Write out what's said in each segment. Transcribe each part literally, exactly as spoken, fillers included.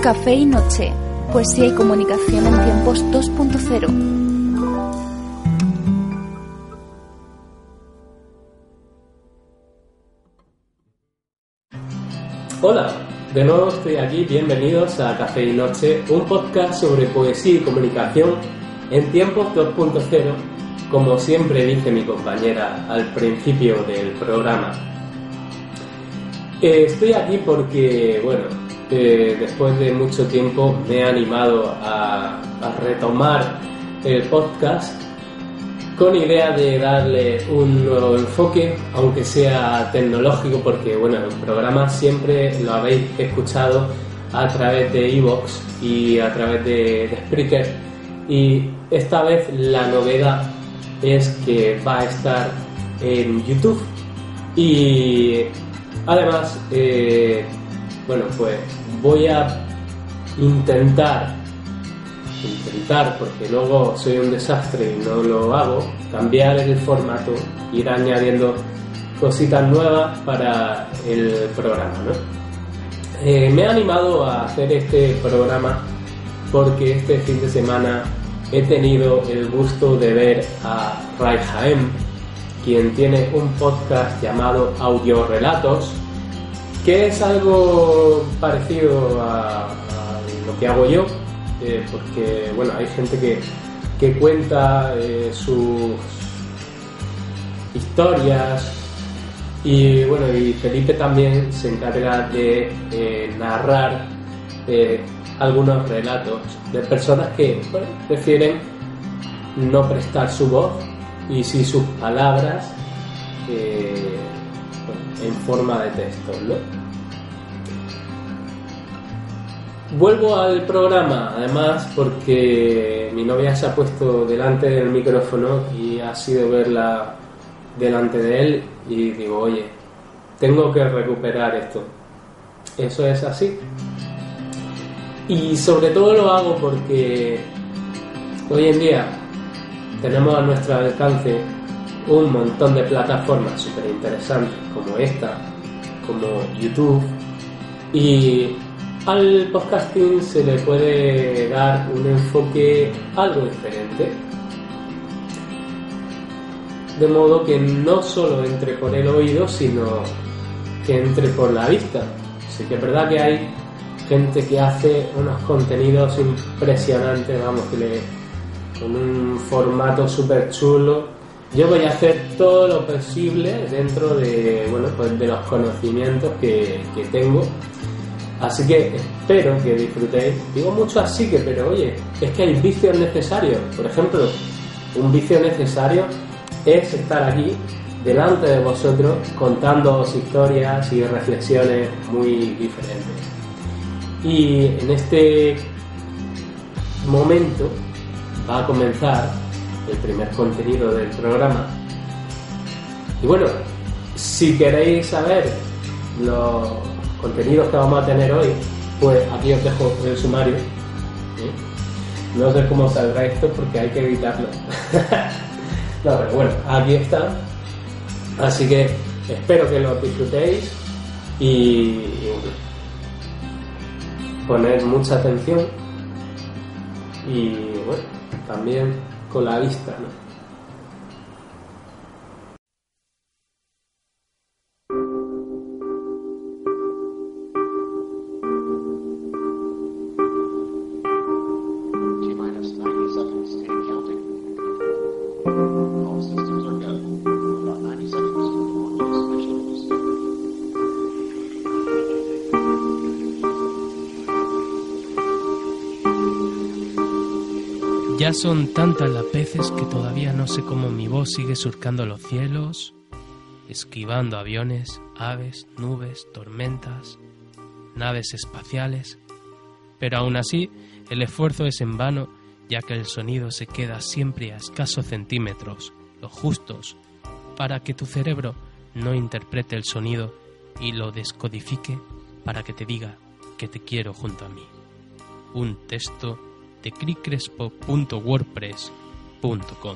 Café y Noche, poesía y comunicación en tiempos dos punto cero. Hola, de nuevo estoy aquí, bienvenidos a Café y Noche, un podcast sobre poesía y comunicación en tiempos dos punto cero, como siempre dice mi compañera al principio del programa. Eh, estoy aquí porque, bueno, eh, después de mucho tiempo me he animado a, a retomar el podcast con idea de darle un nuevo enfoque, aunque sea tecnológico, porque bueno, el programa siempre lo habéis escuchado a través de iVoox y a través de, de Spreaker, y esta vez la novedad es que va a estar en YouTube. Y además, eh, bueno, pues voy a intentar intentar, porque luego soy un desastre y no lo hago, cambiar el formato, ir añadiendo cositas nuevas para el programa, ¿no? Eh, me he animado a hacer este programa porque este fin de semana he tenido el gusto de ver a Ray Jaén, quien tiene un podcast llamado Audio Relatos, que es algo parecido a, a lo que hago yo. Eh, porque bueno, hay gente que, que cuenta eh, sus historias, y bueno, y Felipe también se encarga de eh, narrar eh, algunos relatos de personas que, bueno, prefieren no prestar su voz y sí sus palabras eh, bueno, en forma de texto, ¿no? Vuelvo al programa, además, porque mi novia se ha puesto delante del micrófono y ha sido verla delante de él, y digo, oye, tengo que recuperar esto. Eso es así. Y sobre todo lo hago porque hoy en día tenemos a nuestro alcance un montón de plataformas súper interesantes, como esta, como YouTube, y al podcasting se le puede dar un enfoque algo diferente, de modo que no solo entre por el oído, sino que entre por la vista. Sí que es verdad que hay gente que hace unos contenidos impresionantes, vamos, que le, con un formato súper chulo. Yo voy a hacer todo lo posible dentro de, bueno, pues de los conocimientos que, que tengo. Así que espero que disfrutéis. Digo mucho así que, pero oye, es que hay vicios necesarios. Por ejemplo, un vicio necesario es estar aquí delante de vosotros contándoos historias y reflexiones muy diferentes. Y en este momento va a comenzar el primer contenido del programa. Y bueno, si queréis saber los contenidos que vamos a tener hoy, pues aquí os dejo el sumario. ¿Sí? No sé cómo saldrá esto porque hay que editarlo. No, pero bueno, aquí está. Así que espero que lo disfrutéis y, y poned mucha atención y bueno, también con la vista, ¿no? Ya son tantas las veces que todavía no sé cómo mi voz sigue surcando los cielos, esquivando aviones, aves, nubes, tormentas, naves espaciales. Pero aún así, el esfuerzo es en vano, ya que el sonido se queda siempre a escasos centímetros, los justos, para que tu cerebro no interprete el sonido y lo descodifique para que te diga que te quiero junto a mí. Un texto de cricrespo punto wordpress punto com.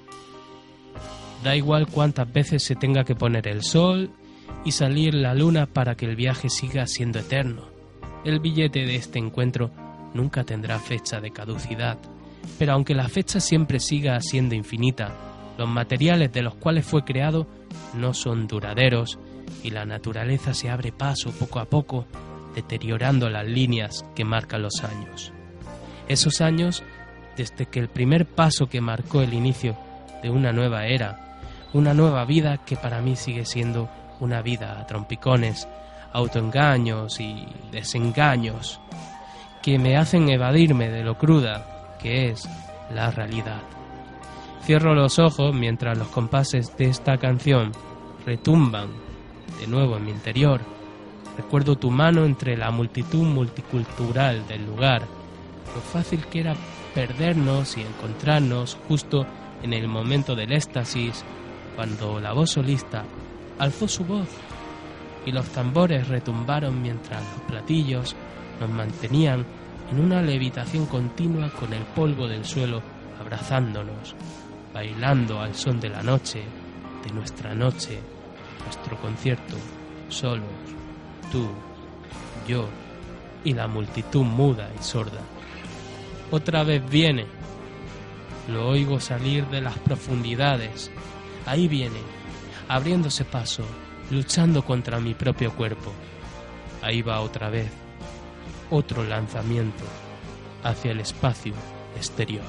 Da igual cuántas veces se tenga que poner el sol y salir la luna para que el viaje siga siendo eterno. El billete de este encuentro nunca tendrá fecha de caducidad, pero aunque la fecha siempre siga siendo infinita, los materiales de los cuales fue creado no son duraderos y la naturaleza se abre paso poco a poco, deteriorando las líneas que marcan los años. Esos años, desde que el primer paso que marcó el inicio de una nueva era, una nueva vida que para mí sigue siendo una vida a trompicones, autoengaños y desengaños, que me hacen evadirme de lo cruda que es la realidad. Cierro los ojos mientras los compases de esta canción retumban de nuevo en mi interior. Recuerdo tu mano entre la multitud multicultural del lugar, lo fácil que era perdernos y encontrarnos justo en el momento del éxtasis, cuando la voz solista alzó su voz y los tambores retumbaron mientras los platillos nos mantenían en una levitación continua con el polvo del suelo abrazándonos, bailando al son de la noche, de nuestra noche, nuestro concierto, solos, tú, yo y la multitud muda y sorda. Otra vez viene, lo oigo salir de las profundidades, ahí viene, abriéndose paso, luchando contra mi propio cuerpo. Ahí va otra vez, otro lanzamiento hacia el espacio exterior.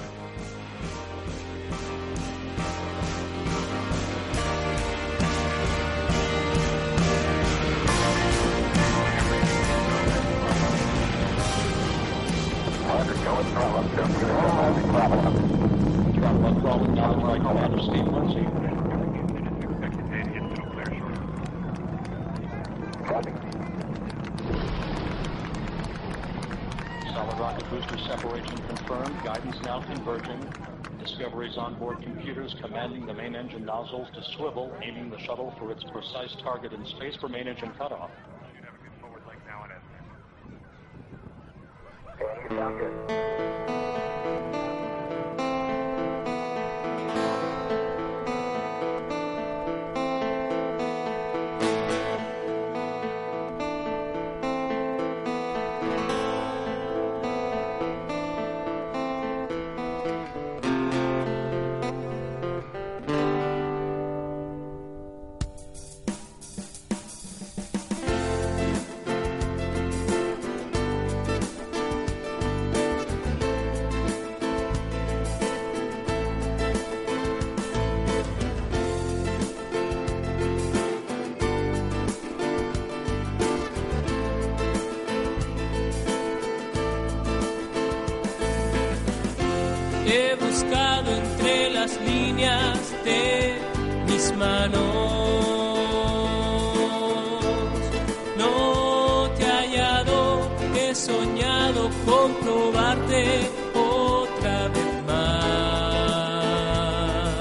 Solid rocket booster separation confirmed. Guidance now converging. Discovery's onboard computers commanding the main engine nozzles to swivel, aiming the shuttle for its precise target in space for main engine cutoff. He buscado entre las líneas de mis manos, no te he hallado, he soñado con probarte otra vez más.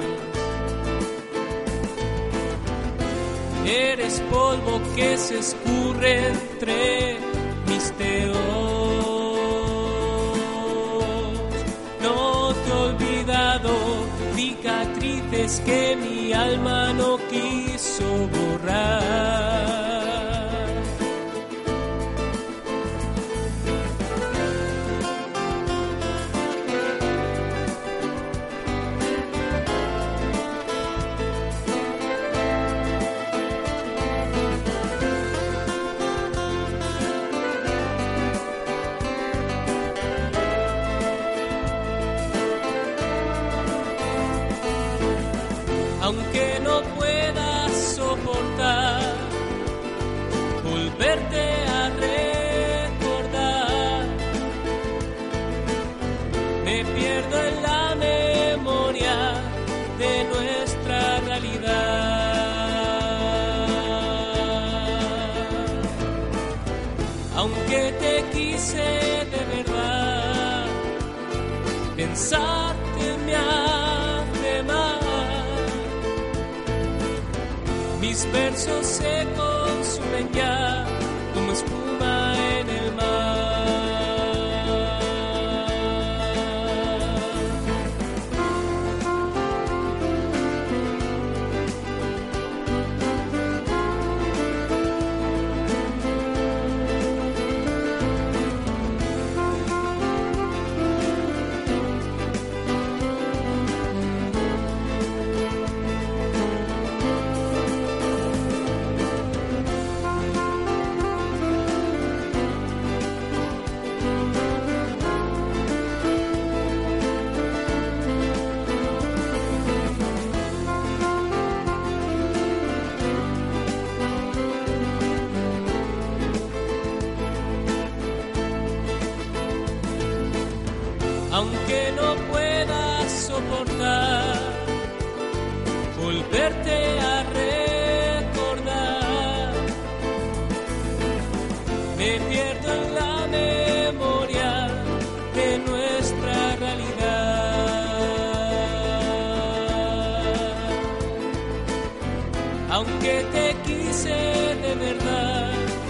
Eres polvo que se escurre entre mis dedos. Cicatrices que mi alma no quiso borrar. Aunque no puedas soportar volverte a recordar, me pierdo en la memoria de nuestra realidad. Aunque te quise de verdad, pensarte me hace mal. Mis versos se consumen ya como espuma en el mar. aunque no puedas soportar volverte a recordar. Me pierdo en la memoria de nuestra realidad. Aunque te quise de verdad,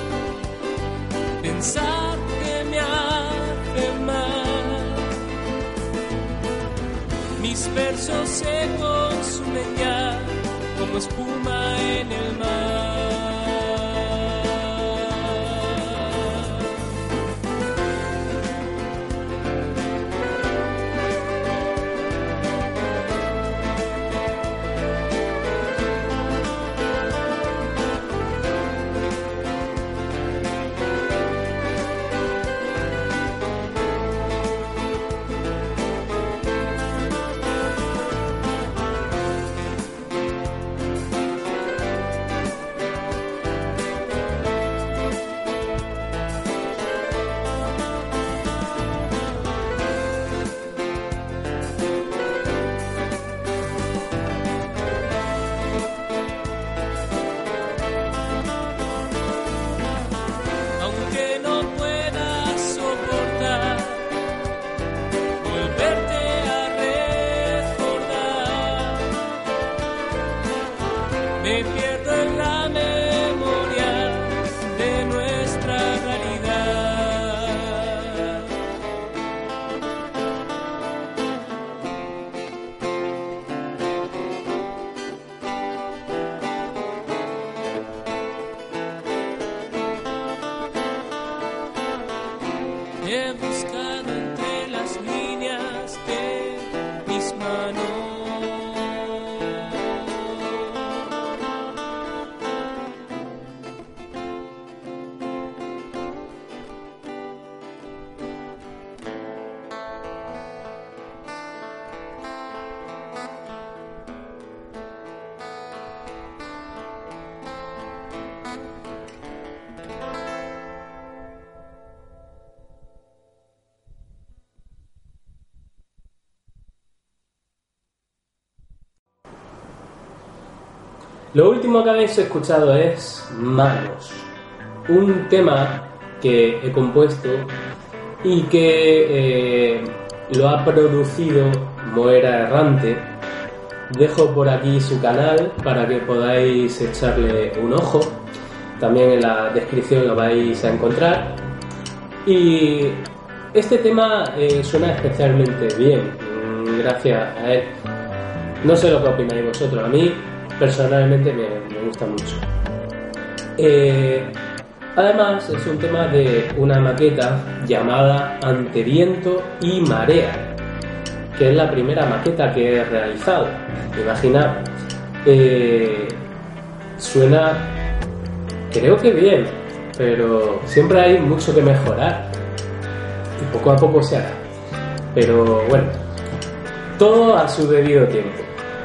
pensar que me hace mal. Mis versos se consumen ya como espuma en el mar. Me pierdo en la memoria de nuestra realidad. He buscado entre las líneas de mis manos Lo último que habéis escuchado es Manos, un tema que he compuesto y que eh, lo ha producido Moera Errante. Dejo por aquí su canal para que podáis echarle un ojo. También en la descripción lo vais a encontrar. Y este tema eh, suena especialmente bien, gracias a él. No sé lo que opináis vosotros, a mí personalmente me, me gusta mucho. Eh, además es un tema de una maqueta llamada Ante Viento y Marea, que es la primera maqueta que he realizado. Imaginad, eh, suena, creo que bien, pero siempre hay mucho que mejorar y poco a poco se hará. Pero bueno, todo a su debido tiempo.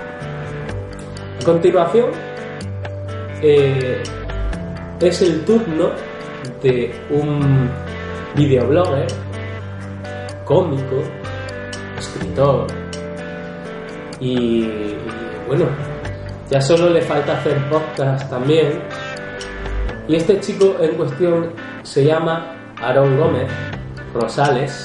A continuación, eh, es el turno de un videoblogger, cómico, escritor y, y bueno, ya solo le falta hacer podcast también. Y este chico en cuestión se llama Aarón Gómez Rosales.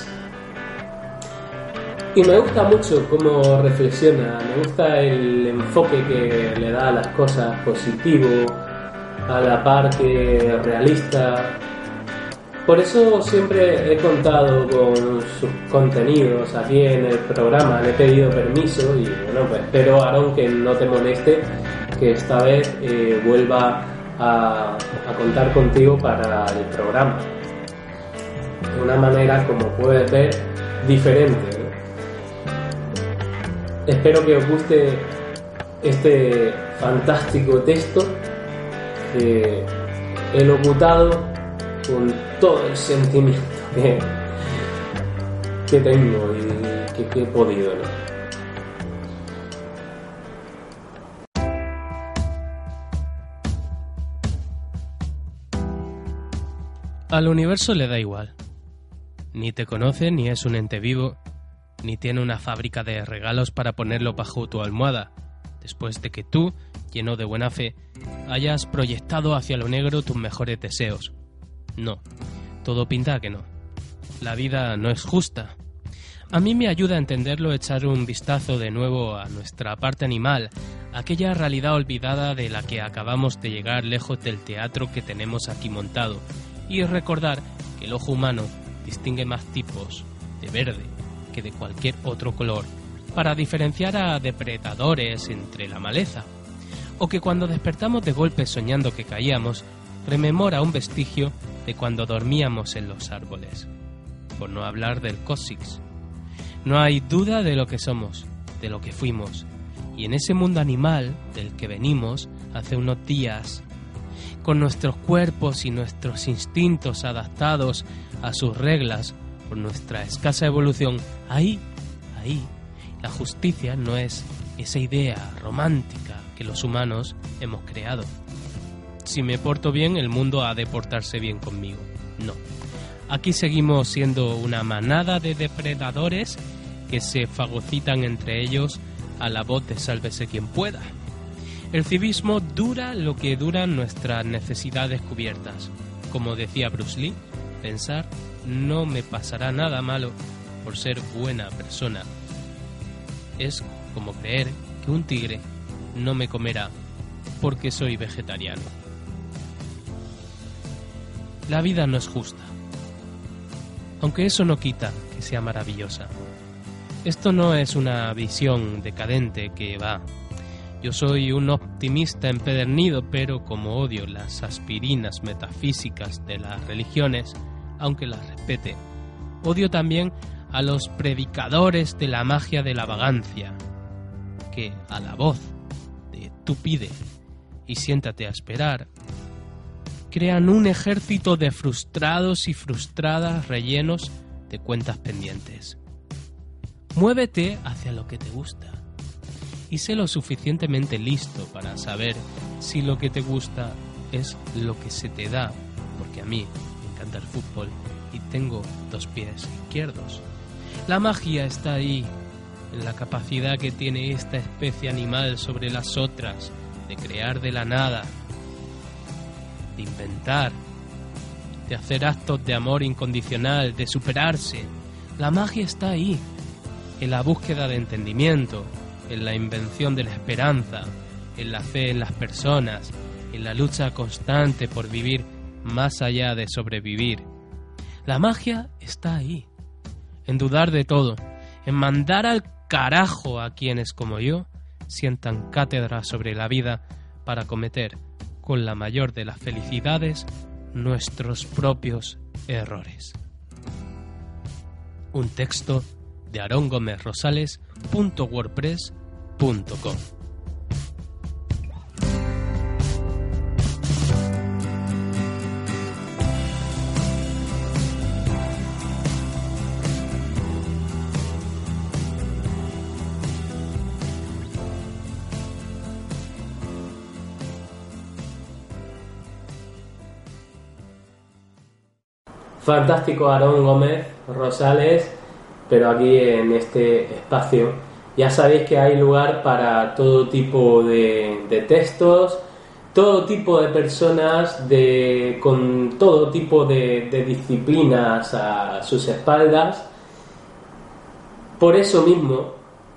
Y me gusta mucho cómo reflexiona, me gusta el enfoque que le da a las cosas, positivo, a la par que realista. Por eso siempre he contado con sus contenidos aquí en el programa, le he pedido permiso y bueno, pues espero, Aarón, que no te moleste, que esta vez eh, vuelva a, a contar contigo para el programa. De una manera, como puedes ver, diferente, ¿no? Espero que os guste este fantástico texto que he locutado con todo el sentimiento que, que tengo y que, que he podido, ¿no? Al universo le da igual. Ni te conoce ni es un ente vivo, ni tiene una fábrica de regalos para ponerlo bajo tu almohada, después de que tú, lleno de buena fe, hayas proyectado hacia lo negro tus mejores deseos. No, todo pinta a que no. La vida no es justa. A mí me ayuda a entenderlo echar un vistazo de nuevo a nuestra parte animal, aquella realidad olvidada de la que acabamos de llegar lejos del teatro que tenemos aquí montado, y recordar que el ojo humano distingue más tipos de verde que de cualquier otro color para diferenciar a depredadores entre la maleza, o que cuando despertamos de golpe soñando que caíamos, rememora un vestigio de cuando dormíamos en los árboles, por no hablar del cóccix. No hay duda de lo que somos, de lo que fuimos, y en ese mundo animal del que venimos hace unos días, con nuestros cuerpos y nuestros instintos adaptados a sus reglas por nuestra escasa evolución, ahí, ahí, la justicia no es esa idea romántica que los humanos hemos creado. Si me porto bien, el mundo ha de portarse bien conmigo. No. Aquí seguimos siendo una manada de depredadores que se fagocitan entre ellos a la voz de sálvese quien pueda. El civismo dura lo que duran nuestras necesidades cubiertas. Como decía Bruce Lee, pensar no me pasará nada malo por ser buena persona. Es como creer que un tigre no me comerá porque soy vegetariano. La vida no es justa, aunque eso no quita que sea maravillosa. Esto no es una visión decadente que va. Yo soy un optimista empedernido, pero como odio las aspirinas metafísicas de las religiones, aunque las respete, odio también a los predicadores de la magia de la vagancia, que a la voz de tú pide y siéntate a esperar, crean un ejército de frustrados y frustradas rellenos de cuentas pendientes. Muévete hacia lo que te gusta y sé lo suficientemente listo para saber si lo que te gusta es lo que se te da, porque a mí me encanta el fútbol y tengo dos pies izquierdos. La magia está ahí, en la capacidad que tiene esta especie animal sobre las otras, de crear de la nada, de inventar, de hacer actos de amor incondicional, de superarse. La magia está ahí, en la búsqueda de entendimiento, en la invención de la esperanza, en la fe en las personas, en la lucha constante por vivir más allá de sobrevivir. La magia está ahí, en dudar de todo, en mandar al carajo a quienes como yo sientan cátedra sobre la vida para cometer con la mayor de las felicidades nuestros propios errores. Un texto de Aarón Gómez Rosales punto wordpress punto com. Fantástico Aarón Gómez Rosales, pero aquí en este espacio ya sabéis que hay lugar para todo tipo de, de textos, todo tipo de personas, de, con todo tipo de, de disciplinas a sus espaldas. Por eso mismo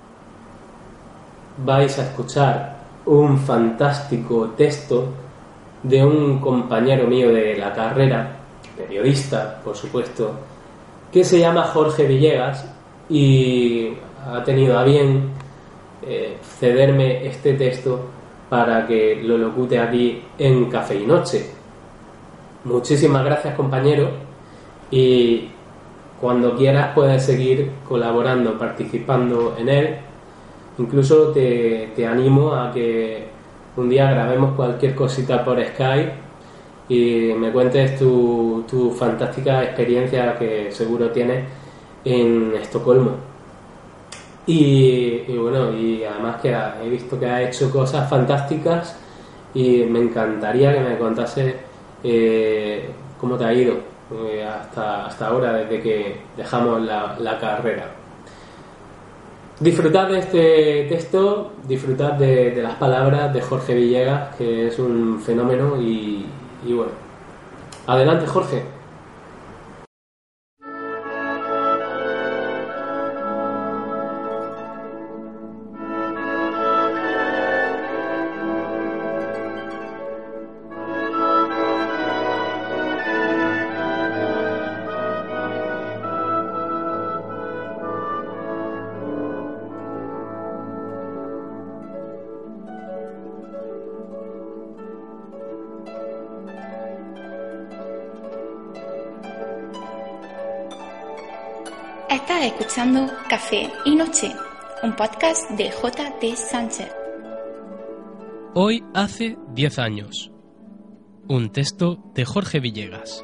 vais a escuchar un fantástico texto de un compañero mío de la carrera, periodista, por supuesto, que se llama Jorge Villegas y ha tenido a bien eh, cederme este texto para que lo locute aquí en Café y Noche. Muchísimas gracias, compañero, y cuando quieras puedes seguir colaborando, participando en él. Incluso te, te animo a que un día grabemos cualquier cosita por Skype y me cuentes tu, tu fantástica experiencia que seguro tienes en Estocolmo. Y, y bueno, y además que ha, he visto que has hecho cosas fantásticas y me encantaría que me contases eh, cómo te ha ido. hasta, hasta ahora, desde que dejamos la, la carrera. disfrutad de este texto, disfrutad de, de las palabras de Jorge Villegas, que es un fenómeno y, y bueno. Adelante, Jorge. Estás escuchando Café y Noche, un podcast de J T Sánchez. Hoy hace diez años. Un texto de Jorge Villegas.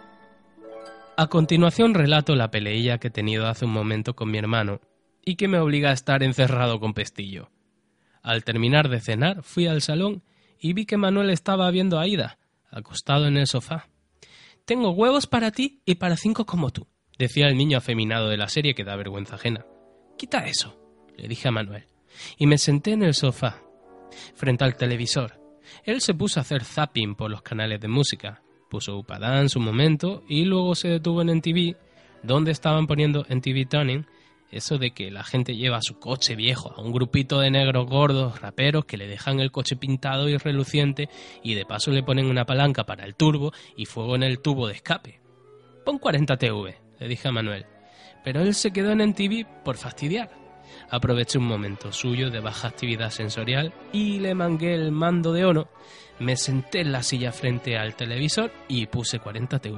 A continuación relato la peleilla que he tenido hace un momento con mi hermano y que me obliga a estar encerrado con pestillo. Al terminar de cenar fui al salón y vi que Manuel estaba viendo a Aida, acostado en el sofá. «Tengo huevos para ti y para cinco como tú», decía el niño afeminado de la serie que da vergüenza ajena. «Quita eso», le dije a Manuel, y me senté en el sofá, frente al televisor. Él se puso a hacer zapping por los canales de música, puso Upadance un momento y luego se detuvo en M T V, donde estaban poniendo M T V Tuning, eso de que la gente lleva su coche viejo a un grupito de negros gordos raperos que le dejan el coche pintado y reluciente y de paso le ponen una palanca para el turbo y fuego en el tubo de escape. «Pon cuarenta T V», le dije a Manuel, pero él se quedó en M T V por fastidiar. Aproveché un momento suyo de baja actividad sensorial y le mangué el mando de Ono, me senté en la silla frente al televisor y puse cuarenta T V.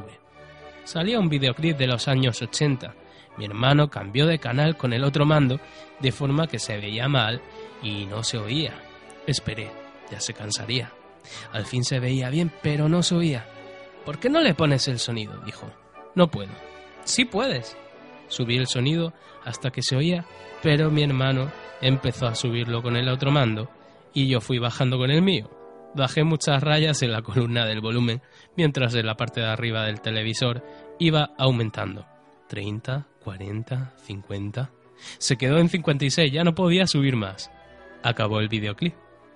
Salía un videoclip de los años ochenta. Mi hermano cambió de canal con el otro mando, de forma que se veía mal y no se oía. Esperé, ya se cansaría. Al fin se veía bien, pero no se oía. «¿Por qué no le pones el sonido?», dijo. «No puedo». «Sí puedes». Subí el sonido hasta que se oía, pero mi hermano empezó a subirlo con el otro mando y yo fui bajando con el mío. Bajé muchas rayas en la columna del volumen, mientras en la parte de arriba del televisor iba aumentando. treinta, cuarenta, cincuenta... Se quedó en cincuenta y seis, ya no podía subir más. Acabó el videoclip.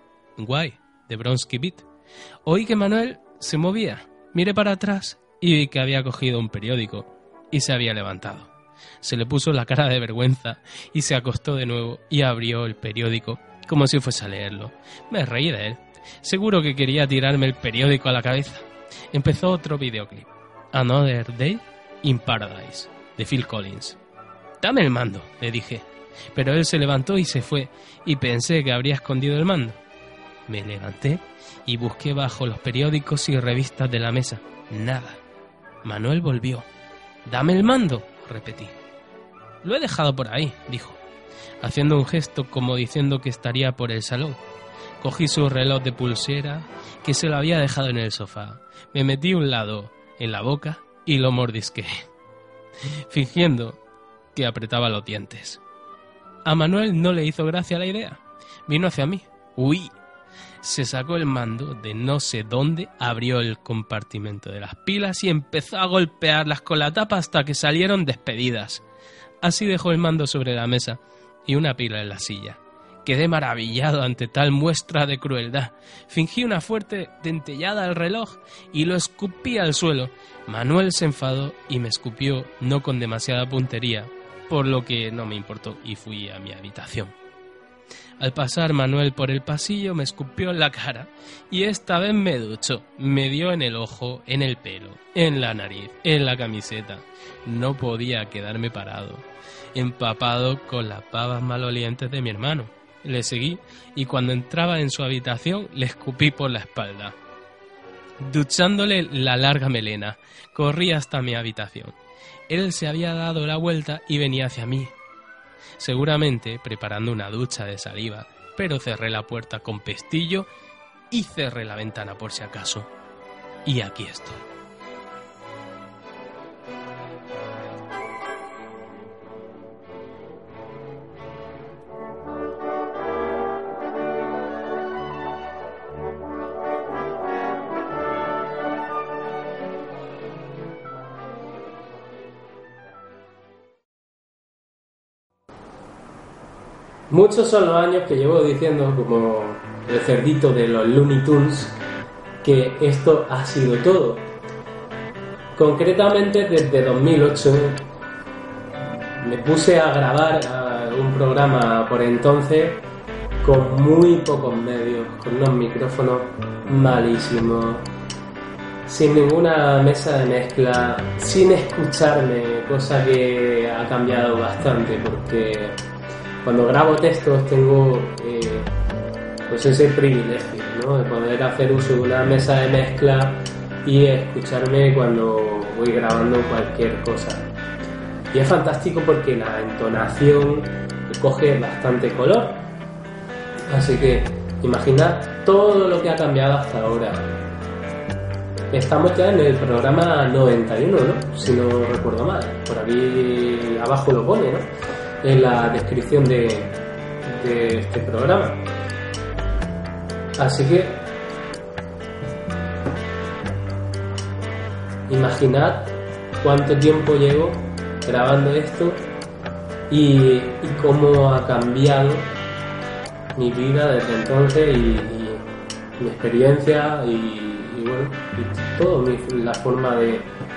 Guay, de Bronski Beat. Oí que Manuel se movía. Miré para atrás y vi que había cogido un periódico y se había levantado. Se le puso la cara de vergüenza y se acostó de nuevo y abrió el periódico como si fuese a leerlo. Me reí de él. Seguro que quería tirarme el periódico a la cabeza. Empezó otro videoclip. Another Day in Paradise, de Phil Collins. «Dame el mando», le dije. Pero él se levantó y se fue, y pensé que habría escondido el mando. Me levanté y busqué bajo los periódicos y revistas de la mesa. Nada. Manuel volvió. «Dame el mando», repetí. «Lo he dejado por ahí», dijo, haciendo un gesto como diciendo que estaría por el salón. Cogí su reloj de pulsera, que se lo había dejado en el sofá. Me metí un lado en la boca y lo mordisqué, fingiendo que apretaba los dientes. A Manuel no le hizo gracia la idea. Vino hacia mí. ¡Uy! Se sacó el mando de no sé dónde, abrió el compartimento de las pilas y empezó a golpearlas con la tapa hasta que salieron despedidas. Así dejó el mando sobre la mesa y una pila en la silla. Quedé maravillado ante tal muestra de crueldad. Fingí una fuerte dentellada al reloj y lo escupí al suelo. Manuel se enfadó y me escupió, no con demasiada puntería, por lo que no me importó y fui a mi habitación. Al pasar Manuel por el pasillo me escupió en la cara y esta vez me duchó. Me dio en el ojo, en el pelo, en la nariz, en la camiseta. No podía quedarme parado, empapado con las babas malolientes de mi hermano. Le seguí y cuando entraba en su habitación le escupí por la espalda. Duchándole la larga melena, corrí hasta mi habitación. Él se había dado la vuelta y venía hacia mí, seguramente preparando una ducha de saliva, pero cerré la puerta con pestillo y cerré la ventana por si acaso. Y aquí estoy. Muchos son los años que llevo diciendo, como el cerdito de los Looney Tunes, que esto ha sido todo. Concretamente desde dos mil ocho me puse a grabar un programa por entonces con muy pocos medios, con unos micrófonos malísimos, sin ninguna mesa de mezcla, sin escucharme, cosa que ha cambiado bastante porque cuando grabo textos tengo eh, pues ese privilegio, ¿no?, de poder hacer uso de una mesa de mezcla y escucharme cuando voy grabando cualquier cosa. Y es fantástico porque la entonación coge bastante color. Así que imaginad todo lo que ha cambiado hasta ahora. Estamos ya en el programa noventa y uno, ¿no?, si no recuerdo mal. Por aquí abajo lo pone, ¿no?, en la descripción de, de este programa. Así que imaginad cuánto tiempo llevo grabando esto y, y cómo ha cambiado mi vida desde entonces y, y mi experiencia y, y bueno, y todo mi, la forma de,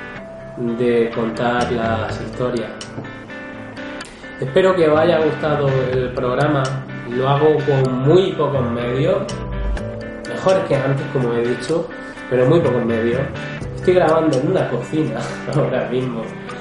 de contar las historias. Espero que os haya gustado el programa. Lo hago con muy pocos medios, mejores que antes, como he dicho, pero muy pocos medios. Estoy grabando en una cocina ahora mismo,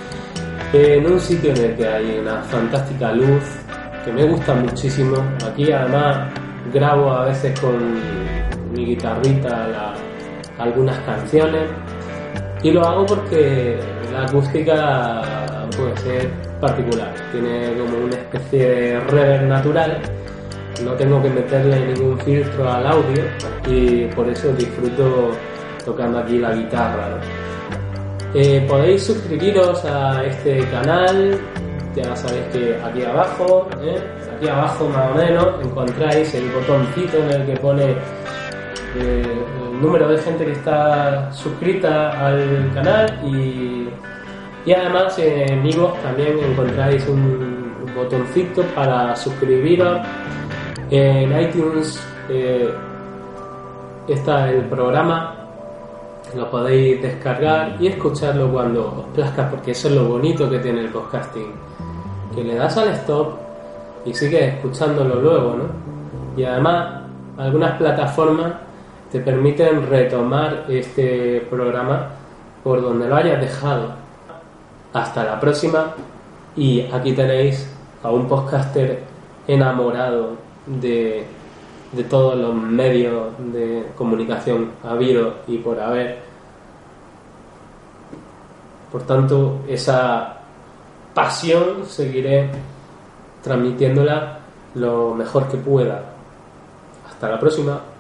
en un sitio en el que hay una fantástica luz que me gusta muchísimo. Aquí además grabo a veces con mi guitarrita la, algunas canciones y lo hago porque la acústica puede ser particular, tiene como una especie de reverb natural, no tengo que meterle ningún filtro al audio y por eso disfruto tocando aquí la guitarra, ¿no? Eh, podéis suscribiros a este canal, ya sabéis que aquí abajo, ¿eh? aquí abajo más o menos, encontráis el botoncito en el que pone eh, el número de gente que está suscrita al canal y, y además en iVoox también encontráis un, un botoncito para suscribiros. En iTunes eh, está el programa, lo podéis descargar y escucharlo cuando os plazca, porque eso es lo bonito que tiene el podcasting, que le das al stop y sigues escuchándolo luego, ¿no? Y además algunas plataformas te permiten retomar este programa por donde lo hayas dejado. Hasta la próxima, y aquí tenéis a un podcaster enamorado de de todos los medios de comunicación habido y por haber. Por tanto, esa pasión seguiré transmitiéndola lo mejor que pueda. Hasta la próxima.